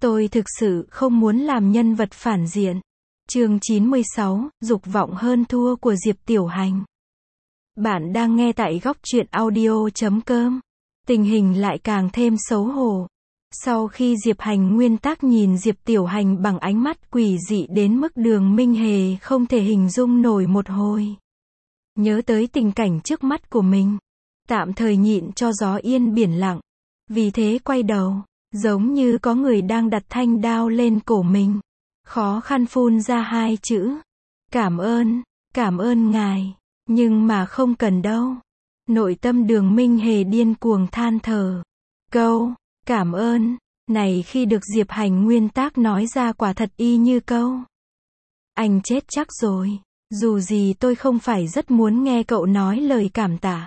Tôi thực sự không muốn làm nhân vật phản diện. Chương 96, dục vọng hơn thua của Diệp Tiểu Hành. Bạn đang nghe tại góc truyện audio.com. Tình hình lại càng thêm xấu hổ. Sau khi Diệp Hành nguyên tác nhìn Diệp Tiểu Hành bằng ánh mắt quỷ dị đến mức Đường Minh Hề không thể hình dung nổi một hồi. Nhớ tới tình cảnh trước mắt của mình. Tạm thời nhịn cho gió yên biển lặng. Vì thế quay đầu, giống như có người đang đặt thanh đao lên cổ mình. Khó khăn phun ra hai chữ. Cảm ơn ngài. Nhưng mà không cần đâu. Nội tâm Đường Minh Hề điên cuồng than thở. Câu, cảm ơn, này khi được Diệp Hành nguyên tác nói ra quả thật y như câu. Anh chết chắc rồi. Dù gì tôi không phải rất muốn nghe cậu nói lời cảm tạ.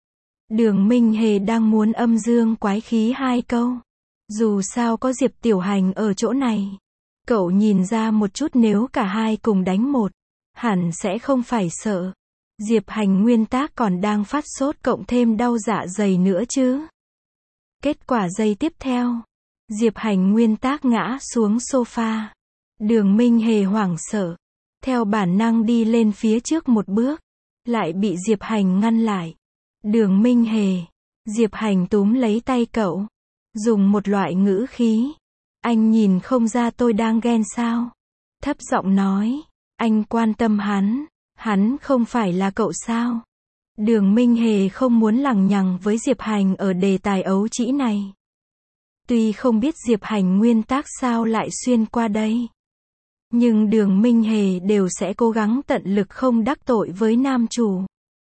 Đường Minh Hề đang muốn âm dương quái khí hai câu. Dù sao có Diệp Tiểu Hành ở chỗ này. Cậu nhìn ra một chút nếu cả hai cùng đánh một. Hẳn sẽ không phải sợ. Diệp Hành nguyên tác còn đang phát sốt cộng thêm đau dạ dày nữa chứ. Kết quả giây tiếp theo. Diệp Hành nguyên tác ngã xuống sofa. Đường Minh Hề hoảng sợ. Theo bản năng đi lên phía trước một bước. Lại bị Diệp Hành ngăn lại. Đường Minh Hề. Diệp Hành túm lấy tay cậu. Dùng một loại ngữ khí. Anh nhìn không ra tôi đang ghen sao? Thấp giọng nói. Anh quan tâm hắn. Hắn không phải là cậu sao? Đường Minh Hề không muốn lằng nhằng với Diệp Hành ở đề tài ấu trĩ này. Tuy không biết Diệp Hành nguyên tác sao lại xuyên qua đây. Nhưng Đường Minh Hề đều sẽ cố gắng tận lực không đắc tội với nam chủ.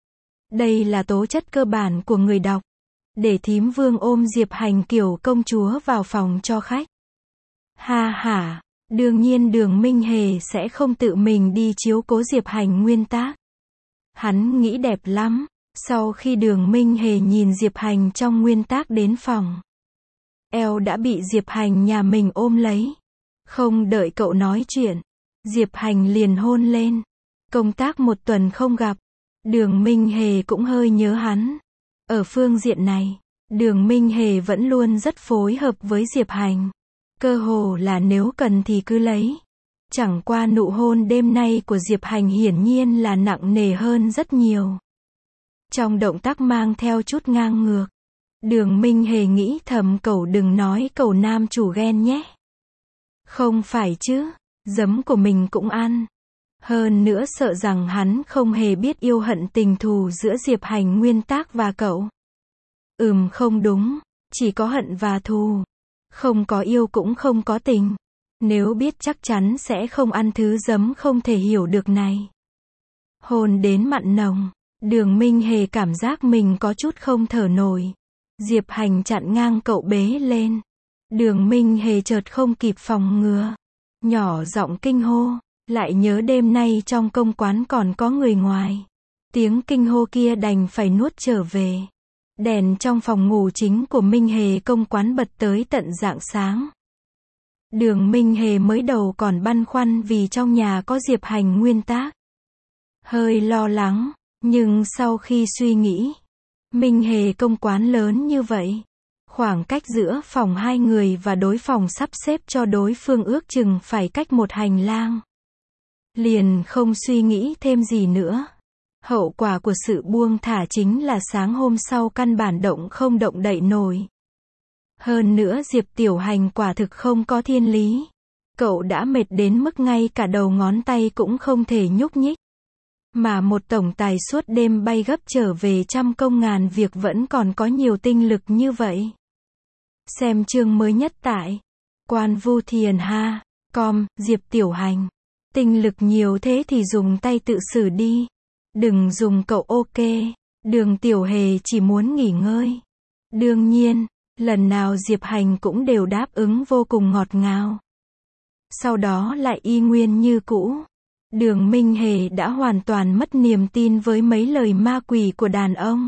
Đây là tố chất cơ bản của người đọc. Để thím Vương ôm Diệp Hành kiểu công chúa vào phòng cho khách. Ha ha, đương nhiên Đường Minh Hề sẽ không tự mình đi chiếu cố Diệp Hành nguyên tác. Hắn nghĩ đẹp lắm. Sau khi Đường Minh Hề nhìn Diệp Hành trong nguyên tác đến phòng. Eo đã bị Diệp Hành nhà mình ôm lấy. Không đợi cậu nói chuyện. Diệp Hành liền hôn lên. Công tác một tuần không gặp. Đường Minh Hề cũng hơi nhớ hắn. Ở phương diện này, Đường Minh Hề vẫn luôn rất phối hợp với Diệp Hành. Cơ hồ là nếu cần thì cứ lấy. Chẳng qua nụ hôn đêm nay của Diệp Hành hiển nhiên là nặng nề hơn rất nhiều. Trong động tác mang theo chút ngang ngược. Đường Minh Hề nghĩ thầm cậu đừng nói cậu nam chủ ghen nhé. Không phải chứ, giấm của mình cũng ăn. Hơn nữa sợ rằng hắn không hề biết yêu hận tình thù giữa Diệp Hành nguyên tác và cậu. Không đúng, chỉ có hận và thù. Không có yêu cũng không có tình. Nếu biết chắc chắn sẽ không ăn thứ giấm không thể hiểu được này. Hôn đến mặn nồng, Đường Minh Hề cảm giác mình có chút không thở nổi. Diệp Hành chặn ngang cậu bế lên. Đường Minh Hề chợt không kịp phòng ngừa. Nhỏ giọng kinh hô, lại nhớ đêm nay trong công quán còn có người ngoài. Tiếng kinh hô kia đành phải nuốt trở về. Đèn trong phòng ngủ chính của Minh Hề công quán bật tới tận rạng sáng. Đường Minh Hề mới đầu còn băn khoăn vì trong nhà có Diệp Hành nguyên tác. Hơi lo lắng, nhưng sau khi suy nghĩ, Minh Hề công quán lớn như vậy. Khoảng cách giữa phòng hai người và đối phòng sắp xếp cho đối phương ước chừng phải cách một hành lang. Liền không suy nghĩ thêm gì nữa. Hậu quả của sự buông thả chính là sáng hôm sau căn bản không động đậy nổi. Hơn nữa Diệp Tiểu Hành quả thực không có thiên lý. Cậu đã mệt đến mức ngay cả đầu ngón tay cũng không thể nhúc nhích. Mà một tổng tài suốt đêm bay gấp trở về trăm công ngàn việc vẫn còn có nhiều tinh lực như vậy. Xem chương mới nhất tại Quan Vu Thiền Ha.com, Diệp Tiểu Hành. Tinh lực nhiều thế thì dùng tay tự xử đi. Đừng dùng cậu ok. Đường Tiểu Hề chỉ muốn nghỉ ngơi. Đương nhiên, lần nào Diệp Hành cũng đều đáp ứng vô cùng ngọt ngào. Sau đó lại y nguyên như cũ. Đường Minh Hề đã hoàn toàn mất niềm tin với mấy lời ma quỷ của đàn ông.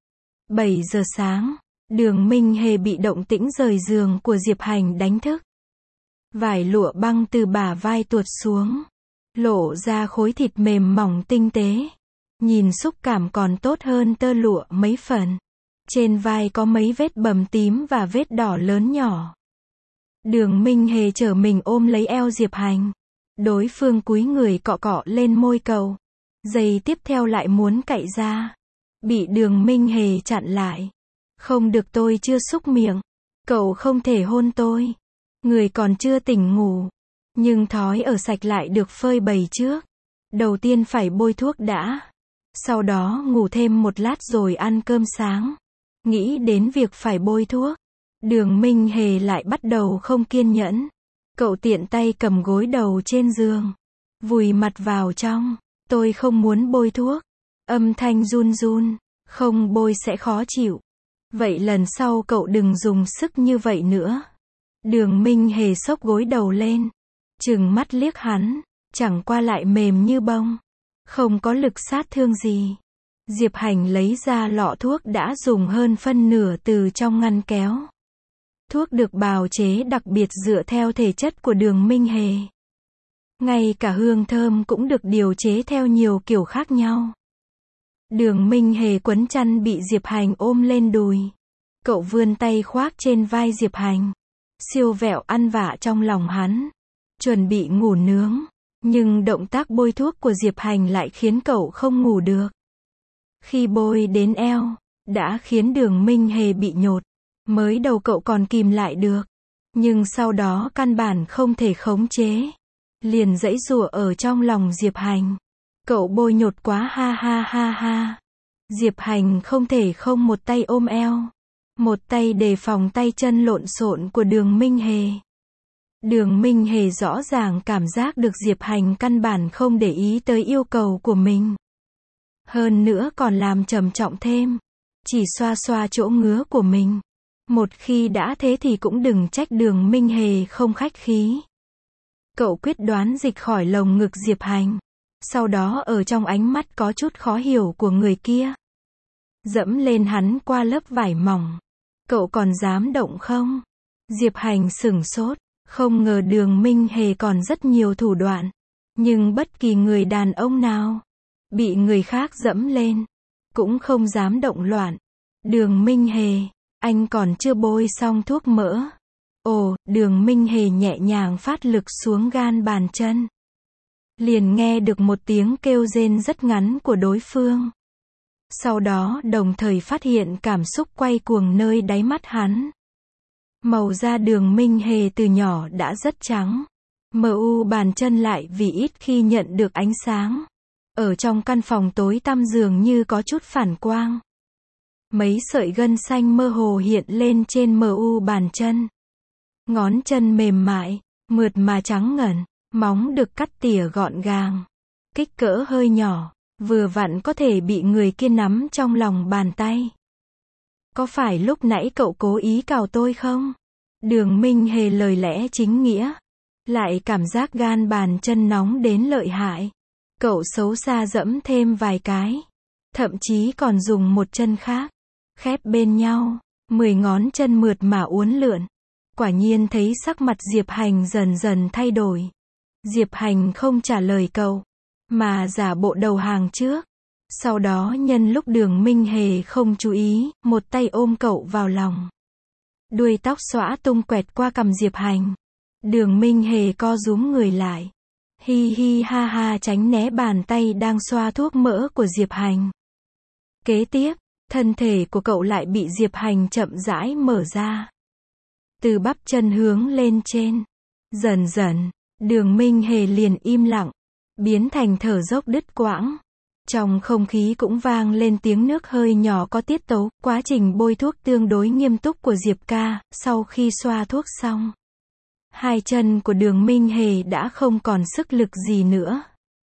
7 giờ sáng, Đường Minh Hề bị động tĩnh rời giường của Diệp Hành đánh thức. Vải lụa băng từ bả vai tuột xuống. Lộ ra khối thịt mềm mỏng tinh tế. Nhìn xúc cảm còn tốt hơn tơ lụa mấy phần. Trên vai có mấy vết bầm tím và vết đỏ lớn nhỏ. Đường Minh Hề trở mình ôm lấy eo Diệp Hành. Đối phương cúi người cọ cọ lên môi cậu. Giây tiếp theo lại muốn cạy ra. Bị Đường Minh Hề chặn lại. Không được, tôi chưa xúc miệng. Cậu không thể hôn tôi. Người còn chưa tỉnh ngủ. Nhưng thói ở sạch lại được phơi bày trước. Đầu tiên phải bôi thuốc đã. Sau đó ngủ thêm một lát rồi ăn cơm sáng. Nghĩ đến việc phải bôi thuốc. Đường Minh Hề lại bắt đầu không kiên nhẫn. Cậu tiện tay cầm gối đầu trên giường. Vùi mặt vào trong. Tôi không muốn bôi thuốc. Âm thanh run run. Không bôi sẽ khó chịu. Vậy lần sau cậu đừng dùng sức như vậy nữa. Đường Minh Hề xốc gối đầu lên. Trừng mắt liếc hắn. Chẳng qua lại mềm như bông. Không có lực sát thương gì. Diệp Hành lấy ra lọ thuốc đã dùng hơn phân nửa từ trong ngăn kéo. Thuốc được bào chế đặc biệt dựa theo thể chất của Đường Minh Hề. Ngay cả hương thơm cũng được điều chế theo nhiều kiểu khác nhau. Đường Minh Hề quấn chăn bị Diệp Hành ôm lên đùi. Cậu vươn tay khoác trên vai Diệp Hành. Siêu vẹo ăn vạ trong lòng hắn. Chuẩn bị ngủ nướng. Nhưng động tác bôi thuốc của Diệp Hành lại khiến cậu không ngủ được. Khi bôi đến eo, đã khiến Đường Minh Hề bị nhột. Mới đầu cậu còn kìm lại được. Nhưng sau đó căn bản không thể khống chế. Liền giãy giụa ở trong lòng Diệp Hành. Cậu bôi nhột quá ha ha ha ha. Diệp Hành không thể không một tay ôm eo. Một tay đề phòng tay chân lộn xộn của Đường Minh Hề. Đường Minh Hề rõ ràng cảm giác được Diệp Hành căn bản không để ý tới yêu cầu của mình. Hơn nữa còn làm trầm trọng thêm. Chỉ xoa xoa chỗ ngứa của mình. Một khi đã thế thì cũng đừng trách Đường Minh Hề không khách khí. Cậu quyết đoán dịch khỏi lồng ngực Diệp Hành. Sau đó ở trong ánh mắt có chút khó hiểu của người kia. Dẫm lên hắn qua lớp vải mỏng. Cậu còn dám động không? Diệp Hành sửng sốt. Không ngờ Đường Minh Hề còn rất nhiều thủ đoạn. Nhưng bất kỳ người đàn ông nào bị người khác dẫm lên cũng không dám động loạn. Đường Minh Hề, anh còn chưa bôi xong thuốc mỡ. Ồ, Đường Minh Hề nhẹ nhàng phát lực xuống gan bàn chân. Liền nghe được một tiếng kêu rên rất ngắn của đối phương. Sau đó đồng thời phát hiện cảm xúc quay cuồng nơi đáy mắt hắn. Màu da Đường Minh Hề từ nhỏ đã rất trắng. Mờ u bàn chân lại vì ít khi nhận được ánh sáng. Ở trong căn phòng tối tăm dường như có chút phản quang. Mấy sợi gân xanh mơ hồ hiện lên trên mờ u bàn chân. Ngón chân mềm mại, mượt mà trắng ngần, móng được cắt tỉa gọn gàng. Kích cỡ hơi nhỏ, vừa vặn có thể bị người kia nắm trong lòng bàn tay. Có phải lúc nãy cậu cố ý cào tôi không? Đường Minh Hề lời lẽ chính nghĩa. Lại cảm giác gan bàn chân nóng đến lợi hại. Cậu xấu xa dẫm thêm vài cái. Thậm chí còn dùng một chân khác. Khép bên nhau. 10 ngón chân mượt mà uốn lượn. Quả nhiên thấy sắc mặt Diệp Hành dần dần thay đổi. Diệp Hành không trả lời cậu. Mà giả bộ đầu hàng trước. Sau đó nhân lúc Đường Minh Hề không chú ý, một tay ôm cậu vào lòng. Đuôi tóc xõa tung quẹt qua cằm Diệp Hành. Đường Minh Hề co rúm người lại. Hi hi ha ha tránh né bàn tay đang xoa thuốc mỡ của Diệp Hành. Kế tiếp, thân thể của cậu lại bị Diệp Hành chậm rãi mở ra. Từ bắp chân hướng lên trên. Dần dần, Đường Minh Hề liền im lặng. Biến thành thở dốc đứt quãng. Trong không khí cũng vang lên tiếng nước hơi nhỏ có tiết tấu. Quá trình bôi thuốc tương đối nghiêm túc của Diệp ca. Sau khi xoa thuốc xong, hai chân của Đường Minh Hề đã không còn sức lực gì nữa.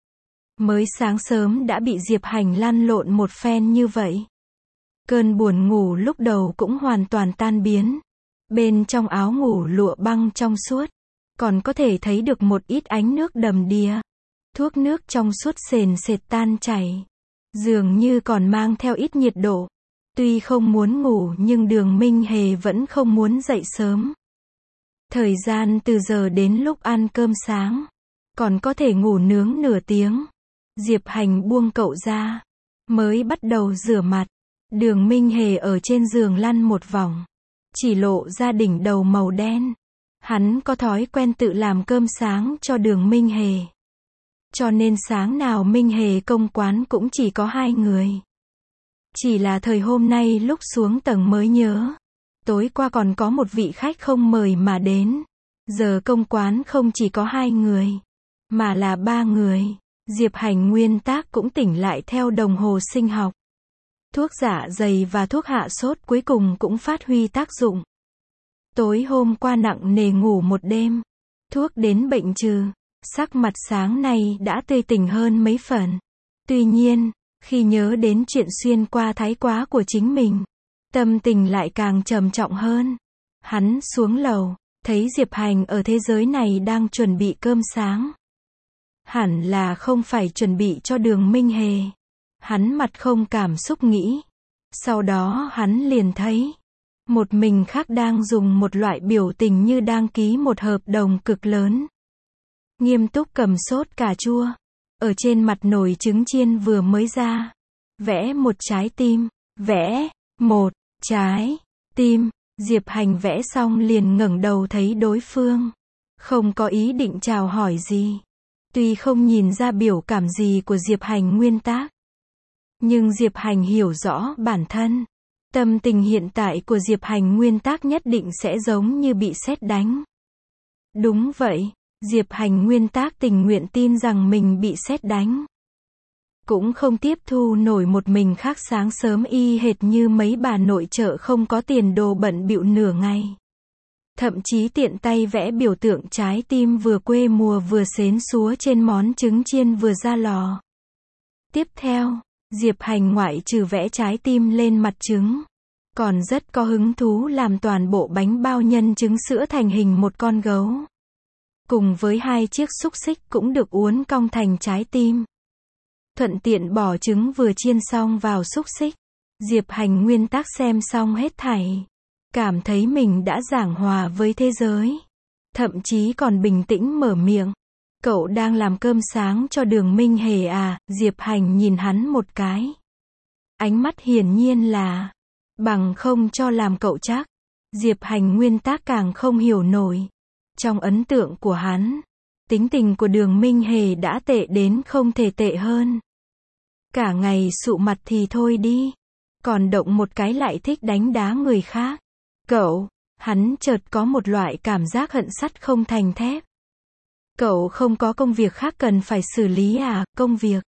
Mới sáng sớm đã bị Diệp Hành lăn lộn một phen như vậy. Cơn buồn ngủ lúc đầu cũng hoàn toàn tan biến. Bên trong áo ngủ lụa băng trong suốt. Còn có thể thấy được một ít ánh nước đầm đìa. Thuốc nước trong suốt sền sệt tan chảy. Dường như còn mang theo ít nhiệt độ. Tuy không muốn ngủ nhưng Đường Minh Hề vẫn không muốn dậy sớm. Thời gian từ giờ đến lúc ăn cơm sáng. Còn có thể ngủ nướng nửa tiếng. Diệp Hành buông cậu ra. Mới bắt đầu rửa mặt. Đường Minh Hề ở trên giường lăn một vòng. Chỉ lộ ra đỉnh đầu màu đen. Hắn có thói quen tự làm cơm sáng cho Đường Minh Hề. Cho nên sáng nào Minh Hề công quán cũng chỉ có 2 người. Chỉ là thời hôm nay lúc xuống tầng mới nhớ. Tối qua còn có một vị khách không mời mà đến. Giờ công quán không chỉ có 2 người, mà là 3 người. Diệp Hành nguyên tác cũng tỉnh lại theo đồng hồ sinh học. Thuốc dạ dày và thuốc hạ sốt cuối cùng cũng phát huy tác dụng. Tối hôm qua nặng nề ngủ một đêm. Thuốc đến bệnh trừ. Sắc mặt sáng nay đã tươi tỉnh hơn mấy phần. Tuy nhiên, khi nhớ đến chuyện xuyên qua thái quá của chính mình, tâm tình lại càng trầm trọng hơn. Hắn xuống lầu, thấy Diệp Hành ở thế giới này đang chuẩn bị cơm sáng. Hẳn là không phải chuẩn bị cho Đường Minh Hề. Hắn mặt không cảm xúc nghĩ. Sau đó hắn liền thấy một mình khác đang dùng một loại biểu tình như đang ký một hợp đồng cực lớn. Nghiêm túc cầm sốt cà chua. Ở trên mặt nồi trứng chiên vừa mới ra. Vẽ một trái tim. Vẽ một trái tim. Diệp Hành vẽ xong liền ngẩng đầu thấy đối phương. Không có ý định chào hỏi gì. Tuy không nhìn ra biểu cảm gì của Diệp Hành nguyên tác. Nhưng Diệp Hành hiểu rõ bản thân. Tâm tình hiện tại của Diệp Hành nguyên tác nhất định sẽ giống như bị sét đánh. Đúng vậy, Diệp Hành nguyên tác tình nguyện tin rằng mình bị sét đánh. Cũng không tiếp thu nổi một mình khác sáng sớm y hệt như mấy bà nội trợ không có tiền đồ bận bịu nửa ngày. Thậm chí tiện tay vẽ biểu tượng trái tim vừa quê mùa vừa xến xúa trên món trứng chiên vừa ra lò. Tiếp theo, Diệp Hành ngoại trừ vẽ trái tim lên mặt trứng, còn rất có hứng thú làm toàn bộ bánh bao nhân trứng sữa thành hình một con gấu. Cùng với 2 chiếc xúc xích cũng được uốn cong thành trái tim. Thuận tiện bỏ trứng vừa chiên xong vào xúc xích. Diệp Hành nguyên tác xem xong hết thảy. Cảm thấy mình đã giảng hòa với thế giới. Thậm chí còn bình tĩnh mở miệng. Cậu đang làm cơm sáng cho Đường Minh Hề à? Diệp Hành nhìn hắn một cái. Ánh mắt hiển nhiên là bằng không cho làm cậu chắc. Diệp Hành nguyên tác càng không hiểu nổi. Trong ấn tượng của hắn, tính tình của Đường Minh Hề đã tệ đến không thể tệ hơn. Cả ngày sụ mặt thì thôi đi. Còn động một cái lại thích đánh đá người khác. Cậu, hắn chợt có một loại cảm giác hận sắt không thành thép. Cậu không có công việc khác cần phải xử lý à? Công việc.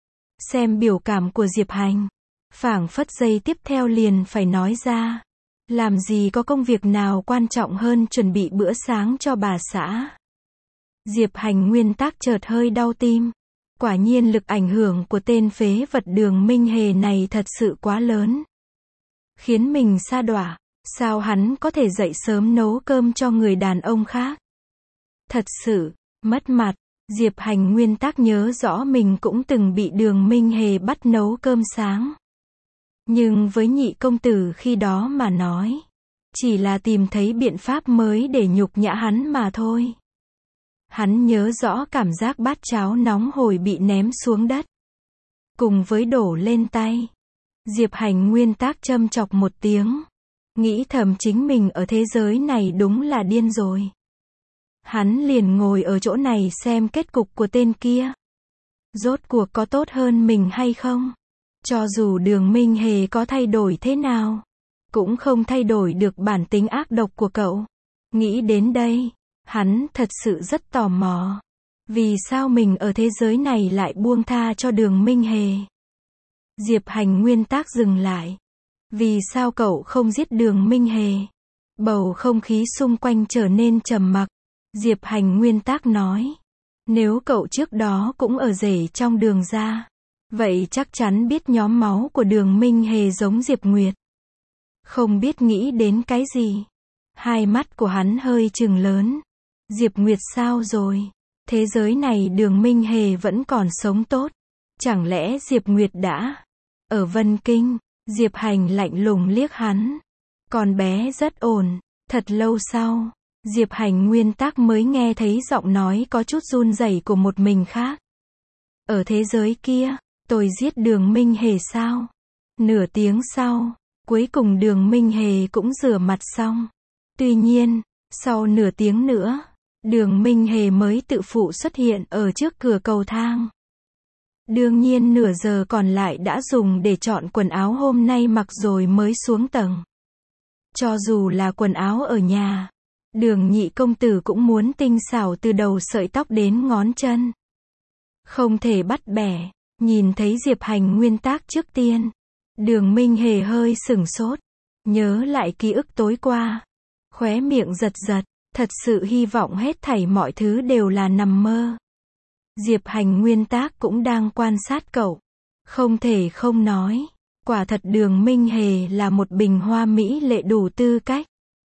Xem biểu cảm của Diệp Hành, phảng phất giây tiếp theo liền phải nói ra. Làm gì có công việc nào quan trọng hơn chuẩn bị bữa sáng cho bà xã. Diệp Hành nguyên tác chợt hơi đau tim. Quả nhiên lực ảnh hưởng của tên phế vật Đường Minh Hề này thật sự quá lớn. Khiến mình sa đọa. Sao hắn có thể dậy sớm nấu cơm cho người đàn ông khác? Thật sự, mất mặt. Diệp Hành nguyên tác nhớ rõ mình cũng từng bị Đường Minh Hề bắt nấu cơm sáng. Nhưng với nhị công tử khi đó mà nói, chỉ là tìm thấy biện pháp mới để nhục nhã hắn mà thôi. Hắn nhớ rõ cảm giác bát cháo nóng hổi bị ném xuống đất. Cùng với đổ lên tay. Diệp Hành nguyên tác châm chọc một tiếng. Nghĩ thầm chính mình ở thế giới này đúng là điên rồi. Hắn liền ngồi ở chỗ này xem kết cục của tên kia. Rốt cuộc có tốt hơn mình hay không? Cho dù Đường Minh Hề có thay đổi thế nào, cũng không thay đổi được bản tính ác độc của cậu. Nghĩ đến đây, hắn thật sự rất tò mò. Vì sao mình ở thế giới này lại buông tha cho Đường Minh Hề? Diệp Hành nguyên tác dừng lại. Vì sao cậu không giết Đường Minh Hề? Bầu không khí xung quanh trở nên trầm mặc. Diệp Hành nguyên tác nói. Nếu cậu trước đó cũng ở rể trong Đường gia, vậy chắc chắn biết nhóm máu của Đường Minh Hề giống Diệp Nguyệt. Không biết nghĩ đến cái gì. Hai mắt của hắn hơi trừng lớn. Diệp Nguyệt sao rồi? Thế giới này Đường Minh Hề vẫn còn sống tốt. Chẳng lẽ Diệp Nguyệt đã ở Vân Kinh? Diệp Hành lạnh lùng liếc hắn. Con bé rất ổn. Thật lâu sau, Diệp Hành nguyên tác mới nghe thấy giọng nói có chút run rẩy của một mình khác. Ở thế giới kia, tôi giết Đường Minh Hề sao? Nửa tiếng sau, cuối cùng Đường Minh Hề cũng rửa mặt xong. Tuy nhiên, Sau nửa tiếng nữa, Đường Minh Hề mới tự phụ xuất hiện ở trước cửa cầu thang. Đương nhiên nửa giờ còn lại đã dùng để chọn quần áo hôm nay mặc rồi mới xuống tầng. Cho dù là quần áo ở nhà, Đường nhị công tử cũng muốn tinh xảo từ đầu sợi tóc đến ngón chân. Không thể bắt bẻ. Nhìn thấy Diệp Hành nguyên tác trước tiên, Đường Minh Hề hơi sửng sốt, nhớ lại ký ức tối qua, khóe miệng giật giật, thật sự hy vọng hết thảy mọi thứ đều là nằm mơ. Diệp Hành nguyên tác cũng đang quan sát cậu, không thể không nói, quả thật Đường Minh Hề là một bình hoa mỹ lệ đủ tư cách.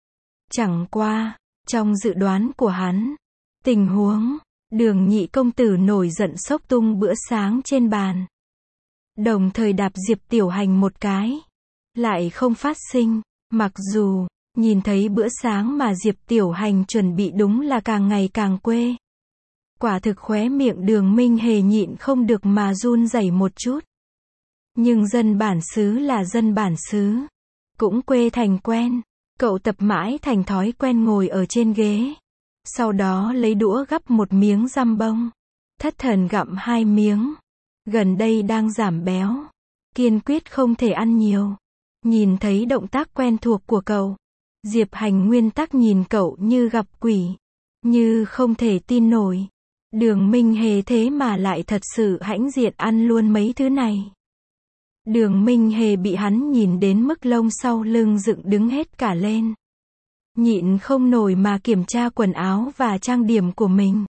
Chẳng qua, trong dự đoán của hắn, tình huống Đường nhị công tử nổi giận xốc tung bữa sáng trên bàn, đồng thời đạp Diệp Tiểu Hành một cái, lại không phát sinh. Mặc dù nhìn thấy bữa sáng mà Diệp Tiểu Hành chuẩn bị đúng là càng ngày càng quê. Quả thực khóe miệng Đường Minh Hề nhịn không được mà run rẩy một chút. Nhưng dân bản xứ là dân bản xứ, cũng quê thành quen. Cậu tập mãi thành thói quen ngồi ở trên ghế, sau đó lấy đũa gắp một miếng dăm bông, thất thần gặm 2 miếng. Gần đây đang giảm béo, kiên quyết không thể ăn nhiều. Nhìn thấy động tác quen thuộc của cậu, Diệp Hành nguyên tắc nhìn cậu như gặp quỷ, như không thể tin nổi. Đường Minh Hề thế mà lại thật sự hãnh diện ăn luôn mấy thứ này. Đường Minh Hề bị hắn nhìn đến mức lông sau lưng dựng đứng hết cả lên. Nhịn không nổi mà kiểm tra quần áo và trang điểm của mình.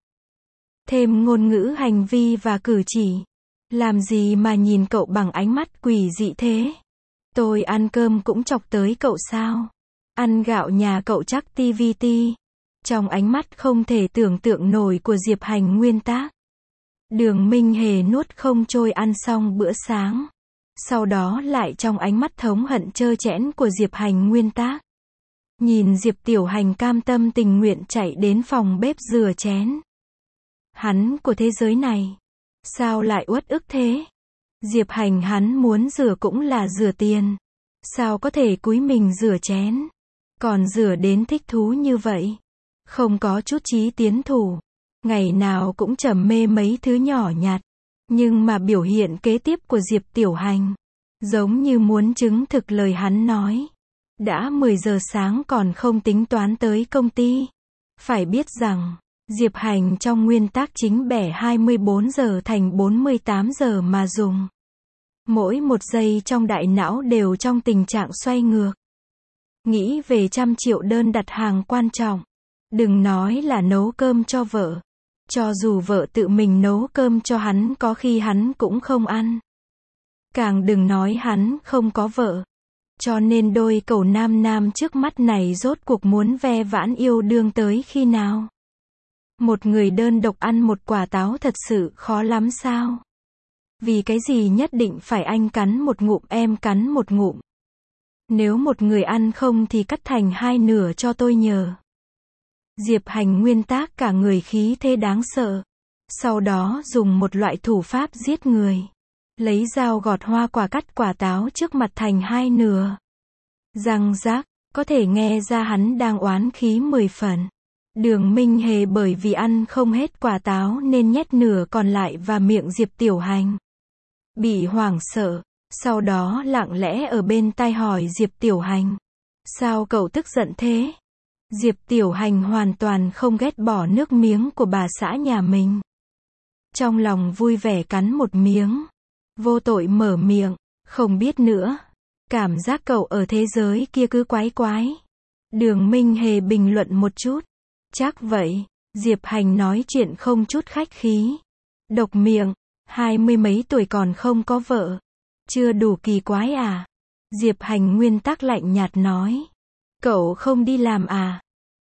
Thêm ngôn ngữ hành vi và cử chỉ. Làm gì mà nhìn cậu bằng ánh mắt quỷ dị thế? Tôi ăn cơm cũng chọc tới cậu sao? Ăn gạo nhà cậu chắc TVT. Trong ánh mắt không thể tưởng tượng nổi của Diệp Hành nguyên tác, Đường Minh Hề nuốt không trôi ăn xong bữa sáng. Sau đó lại trong ánh mắt thống hận trơ trẽn của Diệp Hành nguyên tác, nhìn Diệp Tiểu Hành cam tâm tình nguyện chạy đến phòng bếp rửa chén. Hắn của thế giới này, sao lại uất ức thế? Diệp Hành hắn muốn rửa cũng là rửa tiền, sao có thể cúi mình rửa chén, còn rửa đến thích thú như vậy, không có chút chí tiến thủ, ngày nào cũng trầm mê mấy thứ nhỏ nhặt. Nhưng mà biểu hiện kế tiếp của Diệp Tiểu Hành, giống như muốn chứng thực lời hắn nói. Đã 10 giờ sáng còn không tính toán tới công ty. Phải biết rằng, Diệp Hành trong nguyên tắc chính bẻ 24 giờ thành 48 giờ mà dùng. Mỗi một giây trong đại não đều trong tình trạng xoay ngược. Nghĩ về trăm triệu đơn đặt hàng quan trọng. Đừng nói là nấu cơm cho vợ. Cho dù vợ tự mình nấu cơm cho hắn có khi hắn cũng không ăn. Càng đừng nói hắn không có vợ. Cho nên đôi cậu nam nam trước mắt này rốt cuộc muốn ve vãn yêu đương tới khi nào? Một người đơn độc ăn một quả táo thật sự khó lắm sao? Vì cái gì nhất định phải anh cắn một ngụm em cắn một ngụm? Nếu một người ăn không thì cắt thành 2 nửa cho tôi nhờ. Diệp Hành nguyên tác cả người khí thế đáng sợ. Sau đó dùng một loại thủ pháp giết người. Lấy dao gọt hoa quả cắt quả táo trước mặt thành 2 nửa. Răng rác, có thể nghe ra hắn đang oán khí 10 phần. Đường Minh Hề bởi vì ăn không hết quả táo nên nhét nửa còn lại vào miệng Diệp Tiểu Hành. Bị hoảng sợ, sau đó lặng lẽ ở bên tai hỏi Diệp Tiểu Hành. Sao cậu tức giận thế? Diệp Tiểu Hành hoàn toàn không ghét bỏ nước miếng của bà xã nhà mình. Trong lòng vui vẻ cắn một miếng. Vô tội mở miệng, không biết nữa. Cảm giác cậu ở thế giới kia cứ quái quái. Đường Minh Hề bình luận một chút. Chắc vậy, Diệp Hành nói chuyện không chút khách khí. Độc miệng, 20 mấy tuổi còn không có vợ. Chưa đủ kỳ quái à? Diệp Hành nguyên tắc lạnh nhạt nói. Cậu không đi làm à?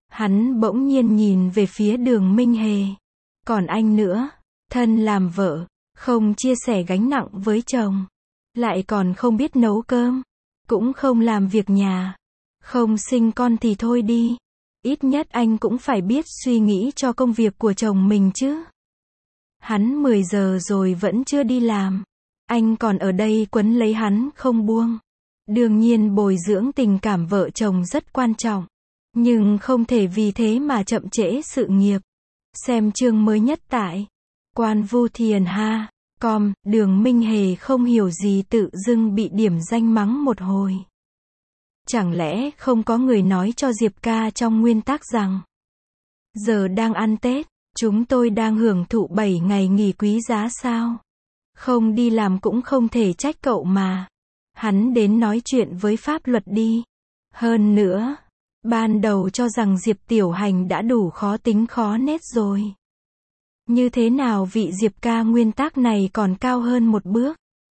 Hắn bỗng nhiên nhìn về phía Đường Minh Hề. Còn anh nữa, thân làm vợ, không chia sẻ gánh nặng với chồng. Lại còn không biết nấu cơm, cũng không làm việc nhà. Không sinh con thì thôi đi. Ít nhất anh cũng phải biết suy nghĩ cho công việc của chồng mình chứ. Hắn 10 giờ rồi vẫn chưa đi làm. Anh còn ở đây quấn lấy hắn không buông. Đương nhiên bồi dưỡng tình cảm vợ chồng rất quan trọng. Nhưng không thể vì thế mà chậm trễ sự nghiệp. Xem chương mới nhất tại Quan Vu Thiền Ha.com, Đường Minh Hề không hiểu gì tự dưng bị điểm danh mắng một hồi. Chẳng lẽ không có người nói cho Diệp ca trong nguyên tắc rằng giờ đang ăn Tết, chúng tôi đang hưởng thụ 7 ngày nghỉ quý giá sao? Không đi làm cũng không thể trách cậu mà. Hắn đến nói chuyện với pháp luật đi. Hơn nữa, ban đầu cho rằng Diệp Tiểu Hành đã đủ khó tính khó nết rồi. Như thế nào vị Diệp ca nguyên tắc này còn cao hơn một bước?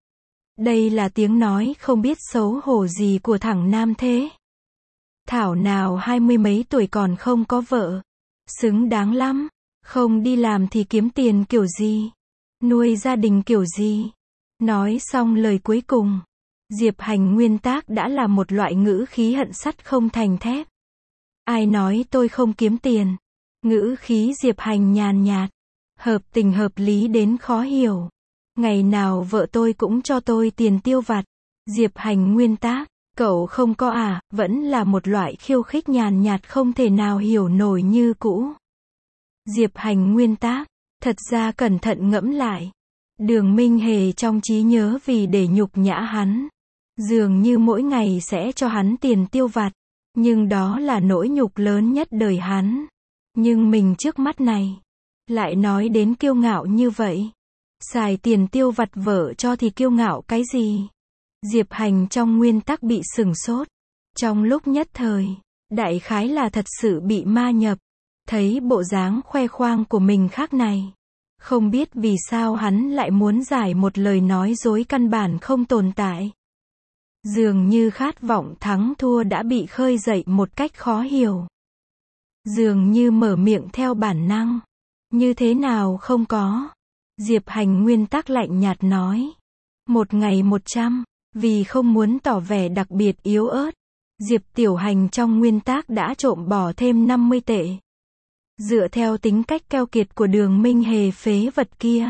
Đây là tiếng nói không biết xấu hổ gì của thằng nam thế. Thảo nào 20 mấy tuổi còn không có vợ. Xứng đáng lắm. Không đi làm thì kiếm tiền kiểu gì? Nuôi gia đình kiểu gì? Nói xong lời cuối cùng, Diệp Hành nguyên tác đã là một loại ngữ khí hận sắt không thành thép. Ai nói tôi không kiếm tiền? Ngữ khí Diệp Hành nhàn nhạt, hợp tình hợp lý đến khó hiểu. Ngày nào vợ tôi cũng cho tôi tiền tiêu vặt. Diệp Hành nguyên tác, cậu không có à, vẫn là một loại khiêu khích nhàn nhạt không thể nào hiểu nổi như cũ. Diệp Hành nguyên tác, thật ra cẩn thận ngẫm lại. Đường Minh Hề trong trí nhớ vì để nhục nhã hắn, dường như mỗi ngày sẽ cho hắn tiền tiêu vặt. Nhưng đó là nỗi nhục lớn nhất đời hắn. Nhưng mình trước mắt này, lại nói đến kiêu ngạo như vậy. Xài tiền tiêu vặt vợ cho thì kiêu ngạo cái gì? Diệp Hành trong nguyên tắc bị sửng sốt. Trong lúc nhất thời, đại khái là thật sự bị ma nhập. Thấy bộ dáng khoe khoang của mình khác này. Không biết vì sao hắn lại muốn giải một lời nói dối căn bản không tồn tại. Dường như khát vọng thắng thua đã bị khơi dậy một cách khó hiểu. Dường như mở miệng theo bản năng. Như thế nào không có. Diệp Hành nguyên tắc lạnh nhạt nói. 1 ngày 100, vì không muốn tỏ vẻ đặc biệt yếu ớt. Diệp Tiểu Hành trong nguyên tắc đã trộm bỏ thêm 50 tệ. Dựa theo tính cách keo kiệt của Đường Minh Hề phế vật kia.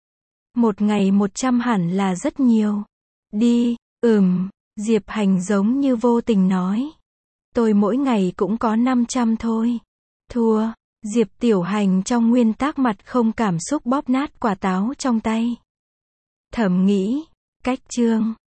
1 ngày 100 hẳn là rất nhiều. Đi, Diệp Hành giống như vô tình nói. Tôi mỗi ngày cũng có 500 thôi. Thua. Diệp Tiểu Hành trong nguyên tắc mặt không cảm xúc bóp nát quả táo trong tay. Thầm nghĩ, cách chương.